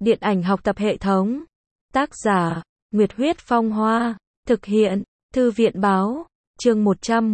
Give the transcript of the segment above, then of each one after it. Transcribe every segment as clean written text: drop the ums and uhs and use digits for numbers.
Điện ảnh học tập hệ thống. Tác giả, Nguyệt Huyết Phong Hoa. Thực hiện, Thư viện Báo. Chương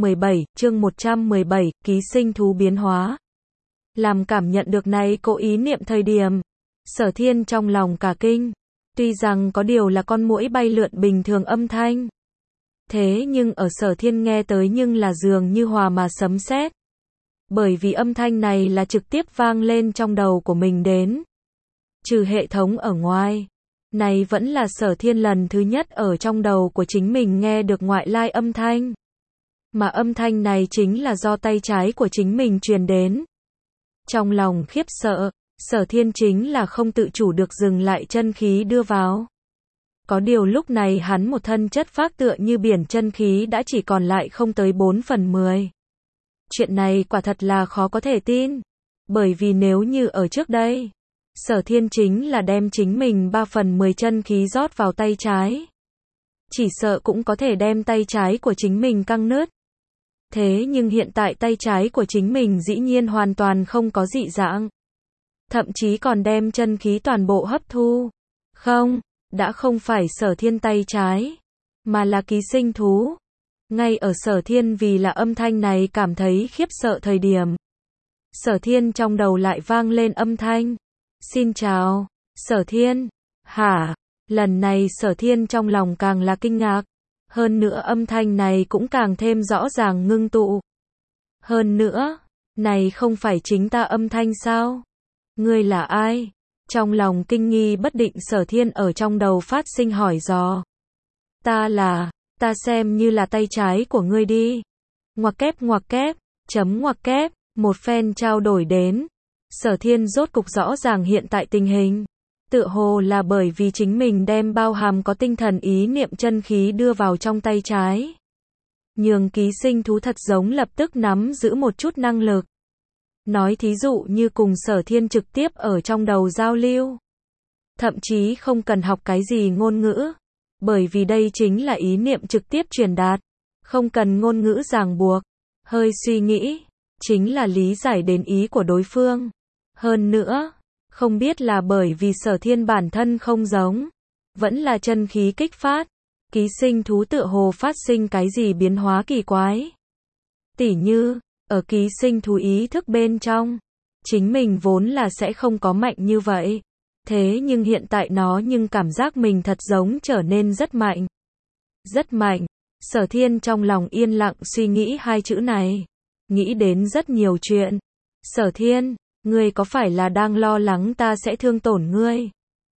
117, ký sinh thú biến hóa. Làm cảm nhận được này cô ý niệm thời điểm. Sở Thiên trong lòng cả kinh. Tuy rằng có điều là con muỗi bay lượn bình thường âm thanh. Thế nhưng ở Sở Thiên nghe tới nhưng là dường như hòa mà sấm sét. Bởi vì âm thanh này là trực tiếp vang lên trong đầu của mình đến. Trừ hệ thống ở ngoài. Này vẫn là Sở Thiên lần thứ nhất ở trong đầu của chính mình nghe được ngoại lai âm thanh. Mà âm thanh này chính là do tay trái của chính mình truyền đến. Trong lòng khiếp sợ, Sở Thiên chính là không tự chủ được dừng lại chân khí đưa vào. Có điều lúc này hắn một thân chất phác tựa như biển chân khí đã chỉ còn lại không tới 4/10. Chuyện này quả thật là khó có thể tin. Bởi vì nếu như ở trước đây, Sở Thiên chính là đem chính mình 3/10 chân khí rót vào tay trái. Chỉ sợ cũng có thể đem tay trái của chính mình căng nứt. Thế nhưng hiện tại tay trái của chính mình dĩ nhiên hoàn toàn không có dị dạng. Thậm chí còn đem chân khí toàn bộ hấp thu. Không, đã không phải Sở Thiên tay trái, mà là ký sinh thú. Ngay ở Sở Thiên vì là âm thanh này cảm thấy khiếp sợ thời điểm. Sở Thiên trong đầu lại vang lên âm thanh. Xin chào, Sở Thiên. Hả? Lần này Sở Thiên trong lòng càng là kinh ngạc. Hơn nữa âm thanh này cũng càng thêm rõ ràng ngưng tụ. Hơn nữa, này không phải chính ta âm thanh sao? Ngươi là ai? Trong lòng kinh nghi bất định Sở Thiên ở trong đầu phát sinh hỏi dò. Ta xem như là tay trái của ngươi đi. Ngoặc kép, chấm ngoặc kép, một phen trao đổi đến. Sở Thiên rốt cục rõ ràng hiện tại tình hình. Tựa hồ là bởi vì chính mình đem bao hàm có tinh thần ý niệm chân khí đưa vào trong tay trái. Nhường ký sinh thú thật giống lập tức nắm giữ một chút năng lực. Nói thí dụ như cùng Sở Thiên trực tiếp ở trong đầu giao lưu. Thậm chí không cần học cái gì ngôn ngữ. Bởi vì đây chính là ý niệm trực tiếp truyền đạt. Không cần ngôn ngữ ràng buộc. Hơi suy nghĩ. Chính là lý giải đến ý của đối phương. Hơn nữa, không biết là bởi vì Sở Thiên bản thân không giống. Vẫn là chân khí kích phát. Ký sinh thú tựa hồ phát sinh cái gì biến hóa kỳ quái. Tỉ như, ở ký sinh thú ý thức bên trong. Chính mình vốn là sẽ không có mạnh như vậy. Thế nhưng hiện tại nó nhưng cảm giác mình thật giống trở nên rất mạnh. Rất mạnh. Sở Thiên trong lòng yên lặng suy nghĩ hai chữ này. Nghĩ đến rất nhiều chuyện. Sở Thiên, ngươi có phải là đang lo lắng ta sẽ thương tổn ngươi?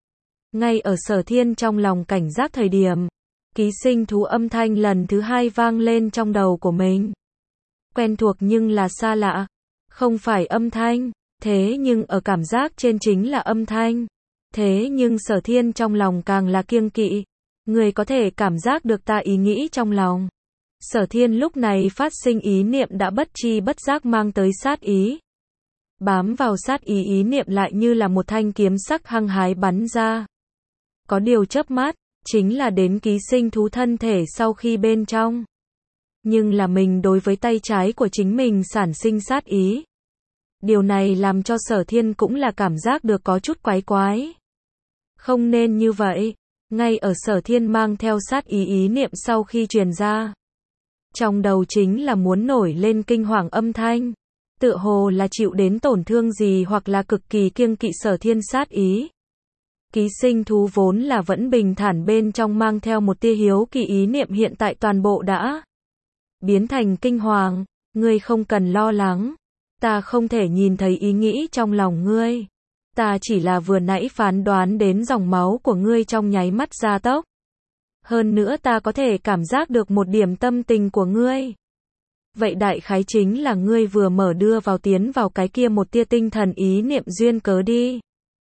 Ngay ở Sở Thiên trong lòng cảnh giác thời điểm. Ký sinh thú âm thanh lần thứ hai vang lên trong đầu của mình. Quen thuộc nhưng là xa lạ. Không phải âm thanh. Thế nhưng ở cảm giác trên chính là âm thanh. Thế nhưng Sở Thiên trong lòng càng là kiêng kỵ. Người có thể cảm giác được ta ý nghĩ trong lòng. Sở Thiên lúc này phát sinh ý niệm đã bất chi bất giác mang tới sát ý. Bám vào sát ý ý niệm lại như là một thanh kiếm sắc hăng hái bắn ra. Có điều chớp mắt, chính là đến ký sinh thú thân thể sau khi bên trong. Nhưng là mình đối với tay trái của chính mình sản sinh sát ý. Điều này làm cho Sở Thiên cũng là cảm giác được có chút quái quái. Không nên như vậy. Ngay ở Sở Thiên mang theo sát ý ý niệm sau khi truyền ra. Trong đầu chính là muốn nổi lên kinh hoàng âm thanh. Tựa hồ là chịu đến tổn thương gì hoặc là cực kỳ kiêng kỵ Sở Thiên sát ý. Ký sinh thú vốn là vẫn bình thản bên trong mang theo một tia hiếu kỳ ý niệm hiện tại toàn bộ đã biến thành kinh hoàng. Ngươi không cần lo lắng. Ta không thể nhìn thấy ý nghĩ trong lòng ngươi. Ta chỉ là vừa nãy phán đoán đến dòng máu của ngươi trong nháy mắt gia tốc. Hơn nữa ta có thể cảm giác được một điểm tâm tình của ngươi. Vậy đại khái chính là ngươi vừa mở đưa vào tiến vào cái kia một tia tinh thần ý niệm duyên cớ đi.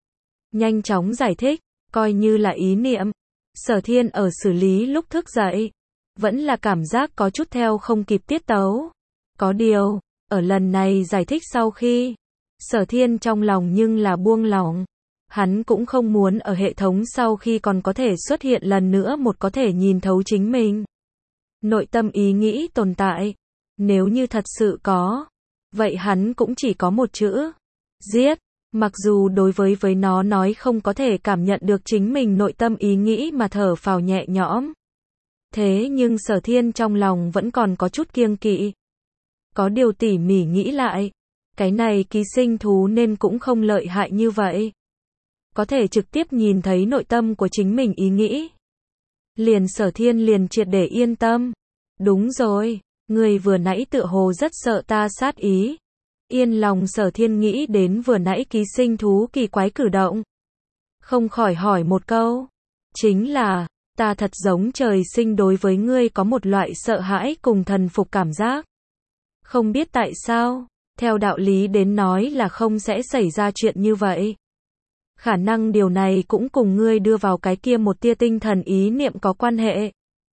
Nhanh chóng giải thích, coi như là ý niệm. Sở Thiên ở xử lý lúc thức dậy. Vẫn là cảm giác có chút theo không kịp tiết tấu. Có điều, ở lần này giải thích sau khi, Sở Thiên trong lòng nhưng là buông lỏng. Hắn cũng không muốn ở hệ thống sau khi còn có thể xuất hiện lần nữa một có thể nhìn thấu chính mình. Nội tâm ý nghĩ tồn tại. Nếu như thật sự có, vậy hắn cũng chỉ có một chữ. Giết. Mặc dù đối với nó nói không có thể cảm nhận được chính mình nội tâm ý nghĩ mà thở phào nhẹ nhõm. Thế nhưng Sở Thiên trong lòng vẫn còn có chút kiêng kỵ. Có điều tỉ mỉ nghĩ lại, cái này ký sinh thú nên cũng không lợi hại như vậy. Có thể trực tiếp nhìn thấy nội tâm của chính mình ý nghĩ. Liền Sở Thiên liền triệt để yên tâm. Đúng rồi, người vừa nãy tựa hồ rất sợ ta sát ý. Yên lòng Sở Thiên nghĩ đến vừa nãy ký sinh thú kỳ quái cử động. Không khỏi hỏi một câu. Chính là, ta thật giống trời sinh đối với ngươi có một loại sợ hãi cùng thần phục cảm giác. Không biết tại sao, theo đạo lý đến nói là không sẽ xảy ra chuyện như vậy. Khả năng điều này cũng cùng ngươi đưa vào cái kia một tia tinh thần ý niệm có quan hệ.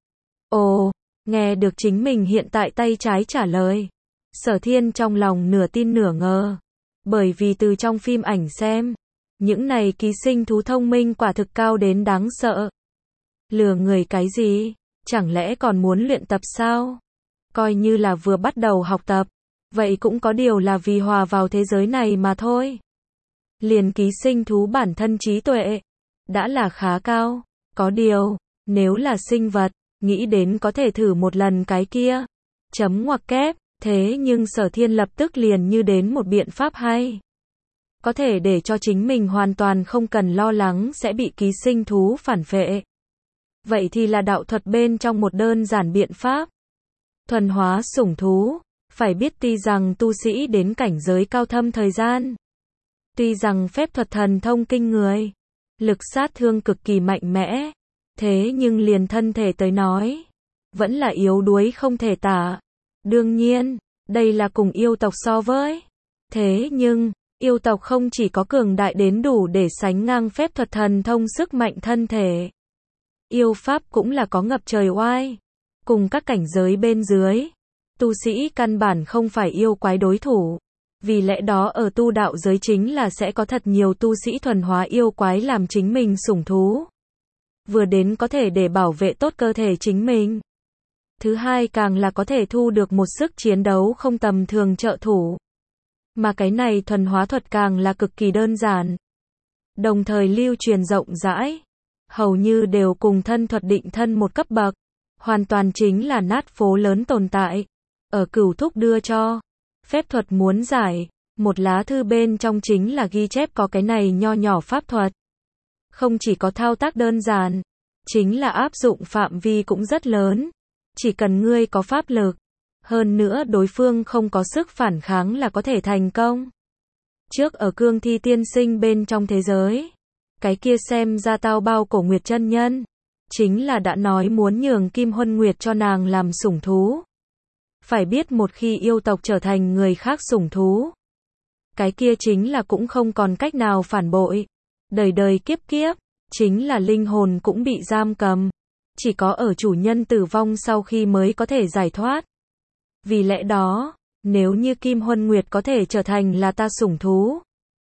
Ồ, nghe được chính mình hiện tại tay trái trả lời. Sở Thiên trong lòng nửa tin nửa ngờ. Bởi vì từ trong phim ảnh xem, những này ký sinh thú thông minh quả thực cao đến đáng sợ. Lừa người cái gì? Chẳng lẽ còn muốn luyện tập sao? Coi như là vừa bắt đầu học tập, vậy cũng có điều là vì hòa vào thế giới này mà thôi. Liền ký sinh thú bản thân trí tuệ, đã là khá cao. Có điều, nếu là sinh vật, nghĩ đến có thể thử một lần cái kia. Chấm ngoặc kép, thế nhưng Sở Thiên lập tức liền như đến một biện pháp hay. Có thể để cho chính mình hoàn toàn không cần lo lắng sẽ bị ký sinh thú phản phệ. Vậy thì là đạo thuật bên trong một đơn giản biện pháp. Thuần hóa sủng thú, phải biết tuy rằng tu sĩ đến cảnh giới cao thâm thời gian. Tuy rằng phép thuật thần thông kinh người, lực sát thương cực kỳ mạnh mẽ, thế nhưng liền thân thể tới nói, vẫn là yếu đuối không thể tả. Đương nhiên, đây là cùng yêu tộc so với. Thế nhưng, yêu tộc không chỉ có cường đại đến đủ để sánh ngang phép thuật thần thông sức mạnh thân thể. Yêu pháp cũng là có ngập trời oai. Cùng các cảnh giới bên dưới, tu sĩ căn bản không phải yêu quái đối thủ. Vì lẽ đó ở tu đạo giới chính là sẽ có thật nhiều tu sĩ thuần hóa yêu quái làm chính mình sủng thú. Vừa đến có thể để bảo vệ tốt cơ thể chính mình. Thứ hai càng là có thể thu được một sức chiến đấu không tầm thường trợ thủ. Mà cái này thuần hóa thuật càng là cực kỳ đơn giản. Đồng thời lưu truyền rộng rãi. Hầu như đều cùng thân thuật định thân một cấp bậc. Hoàn toàn chính là nát phố lớn tồn tại. Ở Cửu Thúc đưa cho. Phép thuật muốn giải. Một lá thư bên trong chính là ghi chép có cái này nho nhỏ pháp thuật. Không chỉ có thao tác đơn giản. Chính là áp dụng phạm vi cũng rất lớn. Chỉ cần ngươi có pháp lực. Hơn nữa đối phương không có sức phản kháng là có thể thành công. Trước ở Cương Thi tiên sinh bên trong thế giới. Cái kia xem ra tao bao cổ Nguyệt chân nhân. Chính là đã nói muốn nhường Kim Huân Nguyệt cho nàng làm sủng thú. Phải biết một khi yêu tộc trở thành người khác sủng thú. Cái kia chính là cũng không còn cách nào phản bội. Đời đời kiếp kiếp. Chính là linh hồn cũng bị giam cầm. Chỉ có ở chủ nhân tử vong sau khi mới có thể giải thoát. Vì lẽ đó, nếu như Kim Huân Nguyệt có thể trở thành là ta sủng thú.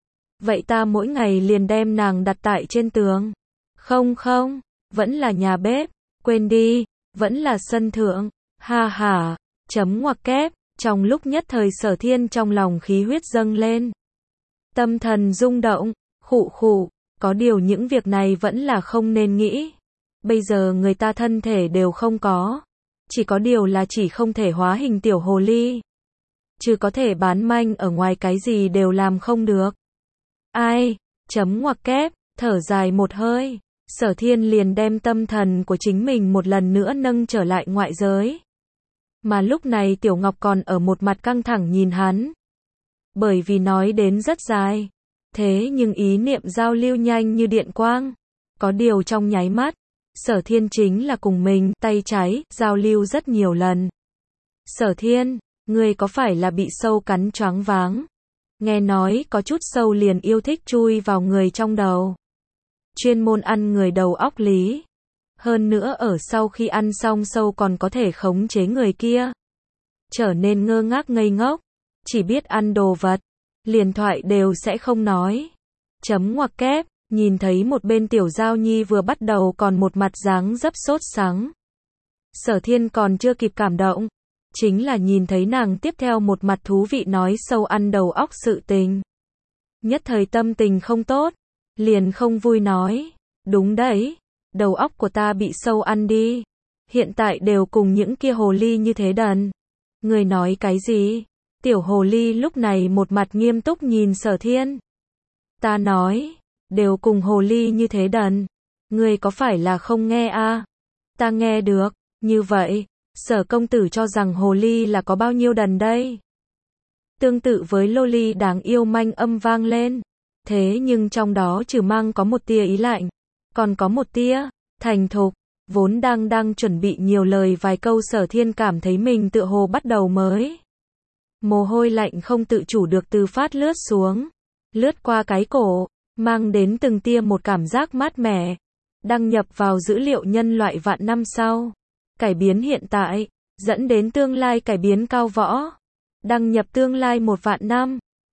Vậy ta mỗi ngày liền đem nàng đặt tại trên tường. Không, vẫn là nhà bếp. Quên đi, vẫn là sân thượng. Ha ha, chấm ngoặc kép. Trong lúc nhất thời Sở Thiên trong lòng khí huyết dâng lên. Tâm thần rung động, khụ. Có điều những việc này vẫn là không nên nghĩ. Bây giờ người ta thân thể đều không có. Chỉ có điều là chỉ không thể hóa hình tiểu hồ ly. Chứ có thể bán manh ở ngoài cái gì đều làm không được. Ai, chấm ngoặc kép, thở dài một hơi. Sở Thiên liền đem tâm thần của chính mình một lần nữa nâng trở lại ngoại giới. Mà lúc này Tiểu Ngọc còn ở một mặt căng thẳng nhìn hắn. Bởi vì nói đến rất dài. Thế nhưng ý niệm giao lưu nhanh như điện quang. Có điều trong nháy mắt. Sở Thiên chính là cùng mình, tay trái, giao lưu rất nhiều lần. Sở Thiên, ngươi có phải là bị sâu cắn choáng váng? Nghe nói có chút sâu liền yêu thích chui vào người trong đầu. Chuyên môn ăn người đầu óc lý. Hơn nữa ở sau khi ăn xong sâu còn có thể khống chế người kia. Trở nên ngơ ngác ngây ngốc. Chỉ biết ăn đồ vật. Liền thoại đều sẽ không nói. Chấm ngoặc kép. Nhìn thấy một bên Tiểu Giao Nhi vừa bắt đầu còn một mặt dáng dấp sốt sắng. Sở Thiên còn chưa kịp cảm động. Chính là nhìn thấy nàng tiếp theo một mặt thú vị nói sâu ăn đầu óc sự tình. Nhất thời tâm tình không tốt, liền không vui nói, đúng đấy, đầu óc của ta bị sâu ăn đi, hiện tại đều cùng những kia hồ ly như thế đần. Người nói cái gì? Tiểu hồ ly lúc này một mặt nghiêm túc nhìn Sở Thiên. Ta nói, đều cùng hồ ly như thế đần. Ngươi có phải là không nghe à? Ta nghe được, như vậy, Sở công tử cho rằng hồ ly là có bao nhiêu đần đây? Tương tự với lô ly đáng yêu manh âm vang lên. Thế nhưng trong đó trừ mang có một tia ý lạnh, còn có một tia thành thục. Vốn đang chuẩn bị nhiều lời vài câu, Sở Thiên cảm thấy mình tựa hồ bắt đầu mới. Mồ hôi lạnh không tự chủ được từ phát lướt xuống, lướt qua cái cổ, mang đến từng tia một cảm giác mát mẻ, đăng nhập vào dữ liệu nhân loại vạn năm sau, cải biến hiện tại, dẫn đến tương lai cải biến cao võ, đăng nhập tương lai 1 vạn năm,